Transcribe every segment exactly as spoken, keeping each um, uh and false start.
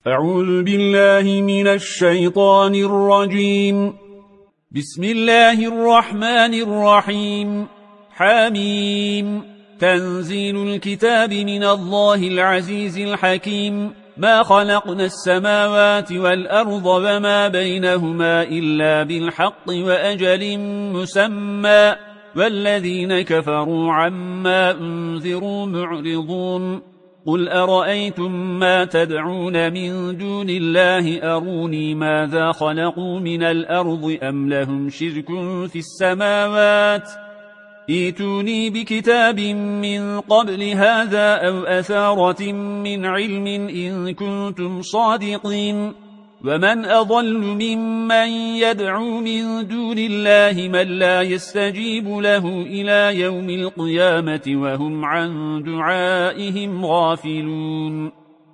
أعوذ بالله من الشيطان الرجيم. بسم الله الرحمن الرحيم. حميم. تنزيل الكتاب من الله العزيز الحكيم. ما خلقنا السماوات والأرض وما بينهما إلا بالحق وأجل مسمى، والذين كفروا عما أنذروا معرضون. قل أرأيتم ما تدعون من دون الله أروني ماذا خلقوا من الأرض أم لهم شرك في السماوات؟ ائتوني بكتاب من قبل هذا أو أثارة من علم إن كنتم صادقين. ومن أضل ممن يدعو من دون الله من لا يستجيب له إلى يوم القيامة وهم عن دعائهم غافلون.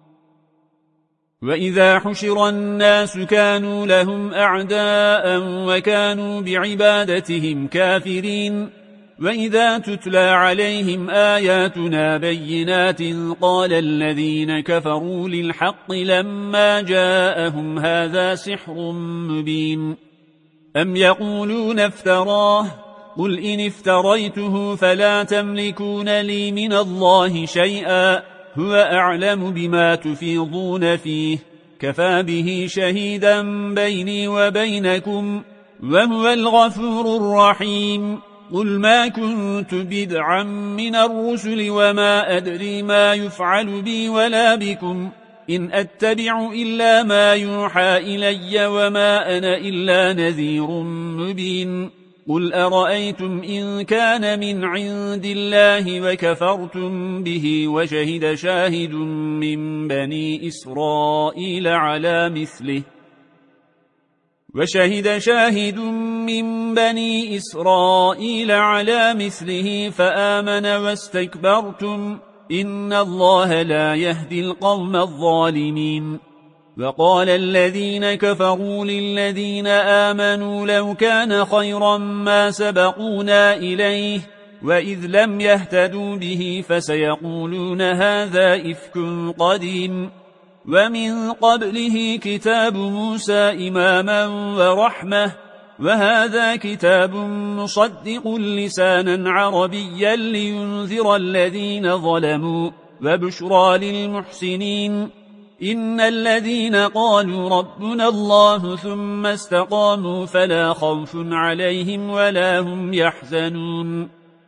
وإذا حشر الناس كانوا لهم أعداء وكانوا بعبادتهم كافرين. وإذا تتلى عليهم آياتنا بينات قال الذين كفروا للحق لما جاءهم هذا سحر مبين. أم يقولون افتراه؟ قل إن افتريته فلا تملكون لي من الله شيئا، هو أعلم بما تفيضون فيه، كفى به شهيدا بيني وبينكم، وهو الغفور الرحيم. قل ما كنت بدعا من الرسل وما أدري ما يفعل بي ولا بكم، إن أتبع إلا ما يوحى إلي وما أنا إلا نذير مبين. قل أرأيتم إن كان من عند الله وكفرتم به وشهد شاهد من بني إسرائيل على مثله وشهد شاهد من بني إسرائيل على مثله فآمن واستكبرتم، إن الله لا يهدي القوم الظالمين. وقال الذين كفروا للذين آمنوا لو كان خيرا ما سبقونا إليه، وإذ لم يهتدوا به فسيقولون هذا إفك قديم. ومن قبله كتاب موسى إماما ورحمة، وهذا كتاب مصدق لسانا عربيا لينذر الذين ظلموا وبشرى للمحسنين. إن الذين قالوا ربنا الله ثم استقاموا فلا خوف عليهم ولا هم يحزنون،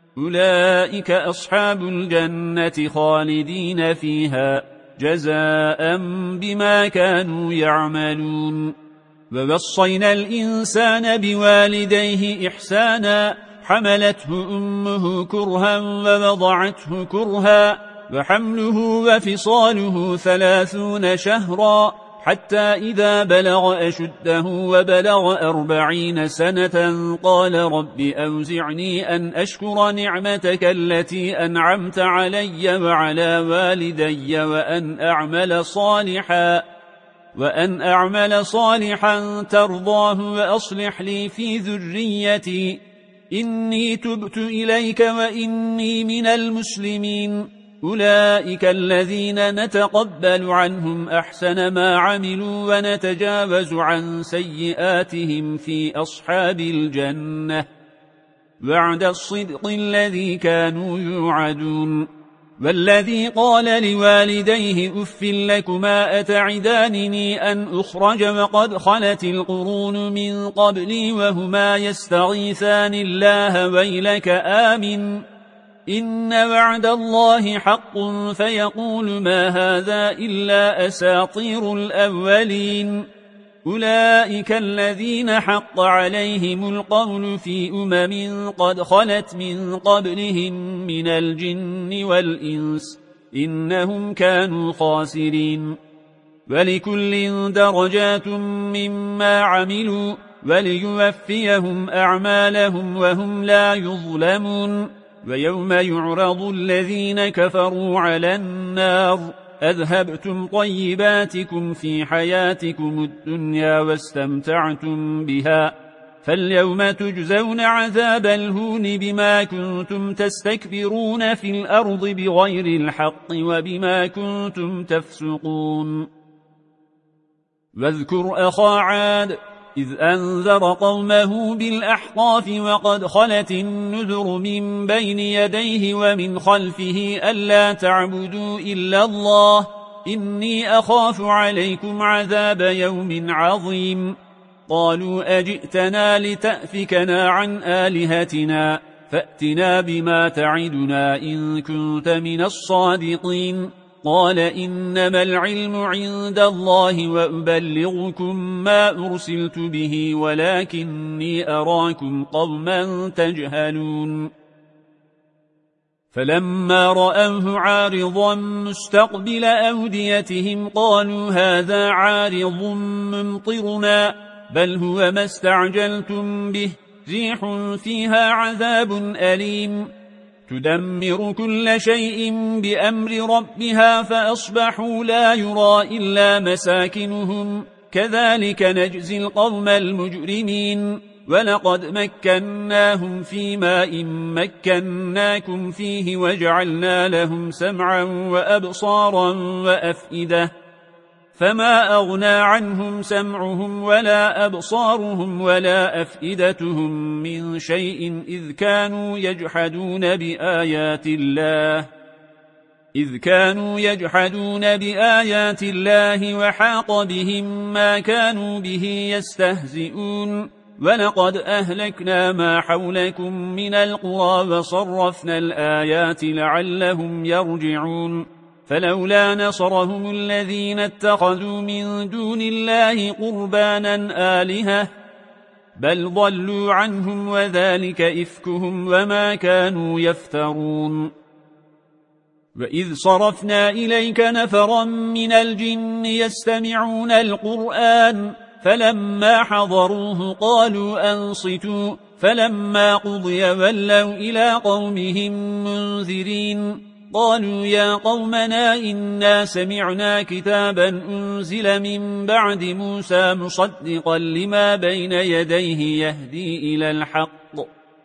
أولئك أصحاب الجنة خالدين فيها جزاء بما كانوا يعملون. ووصينا الإنسان بوالديه إحسانا، حملته أمه كرها ووضعته كرها، وحمله وفصاله ثلاثون شهرا، حتى إذا بلغ أشده وبلغ أربعين سنة قال رب أوزعني أن أشكر نعمتك التي أنعمت علي وعلى والدي وأن أعمل صالحا وأن أعمل صالحا ترضاه وأصلح لي في ذريتي إني تبت إليك وإني من المسلمين. أولئك الذين نتقبل عنهم أحسن ما عملوا ونتجاوز عن سيئاتهم في أصحاب الجنة، وعد الصدق الذي كانوا يوعدون. والذي قال لوالديه أف لكما أتعدانني أن أخرج وقد خلت القرون من قبلي وهما يستغيثان الله ويلك آمن إن وعد الله حق فيقول ما هذا إلا أساطير الأولين. أولئك الذين حق عليهم القول في أمم قد خلت من قبلهم من الجن والإنس إنهم كانوا خاسرين. ولكل درجات مما عملوا وليوفيهم أعمالهم وهم لا يظلمون. ويوم يعرض الذين كفروا على النار أذهبتم طيباتكم في حياتكم الدنيا واستمتعتم بها، فاليوم تجزون عذاب الهون بما كنتم تستكبرون في الأرض بغير الحق وبما كنتم تفسقون. واذكر أخا عاد إذ أنذر قومه بالأحقاف وقد خلت النذر من بين يديه ومن خلفه ألا تعبدوا إلا الله إني أخاف عليكم عذاب يوم عظيم قالوا أجئتنا لتأفكنا عن آلهتنا فأتنا بما تعدنا إن كنت من الصادقين قال إنما العلم عند الله وأبلغكم ما أرسلت به ولكني أراكم قوما تجهلون فلما رأوه عارضا مستقبل أوديتهم قالوا هذا عارض ممطرنا بل هو ما استعجلتم به ريح فيها عذاب أليم تدمر كل شيء بأمر ربها فأصبحوا لا يرى إلا مساكنهم كذلك نجزي القوم المجرمين ولقد مكناهم في ماء مكناكم فيه وجعلنا لهم سمعا وأبصارا وأفئدة فما أغنى عنهم سمعهم ولا أبصارهم ولا أفئدتهم من شيء إذ كانوا يجحدون بآيات الله إذ كانوا يجحدون بآيات الله وحاق بهم ما كانوا به يستهزئون ولقد أهلكنا ما حولكم من القرى وصرفنا الآيات لعلهم يرجعون فلولا نصرهم الذين اتخذوا من دون الله قربانا آلهة بل ضلوا عنهم وذلك إفكهم وما كانوا يفترون وإذ صرفنا إليك نفرا من الجن يستمعون القرآن فلما حضروه قالوا أنصتوا فلما قضي ولوا إلى قومهم منذرين قالوا يا قومنا إنا سمعنا كتابا أنزل من بعد موسى مصدقا لما بين يديه يهدي إلى الحق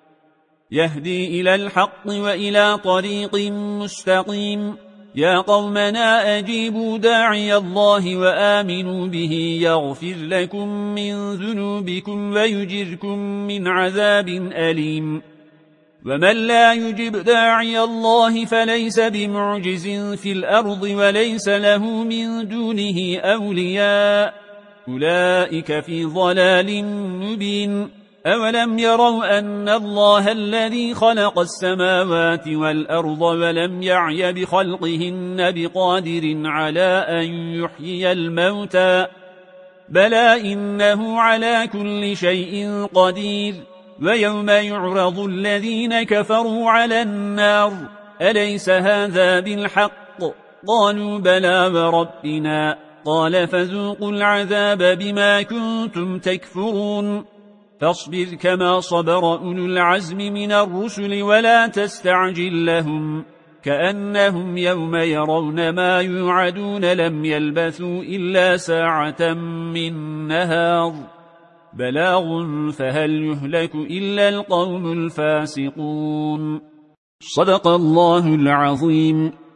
يهدي إلى الحق وإلى طريق مستقيم يا قومنا أجيبوا داعي الله وآمنوا به يغفر لكم من ذنوبكم ويجركم من عذاب أليم ومن لا يجب داعي الله فليس بمعجز في الأرض وليس له من دونه أولياء أولئك في ضلال مبين أولم يروا أن الله الذي خلق السماوات والأرض ولم يعي بخلقهن بقادر على أن يحيي الموتى بلى إنه على كل شيء قدير ويوم يعرض الذين كفروا على النار أليس هذا بالحق قالوا بلى وربنا قال فذوقوا العذاب بما كنتم تكفرون فاصبر كما صبر أولو العزم من الرسل ولا تستعجل لهم كأنهم يوم يرون ما يوعدون لم يلبثوا إلا ساعة من نهار بلاغ فهل يهلك إلا القوم الفاسقون صدق الله العظيم.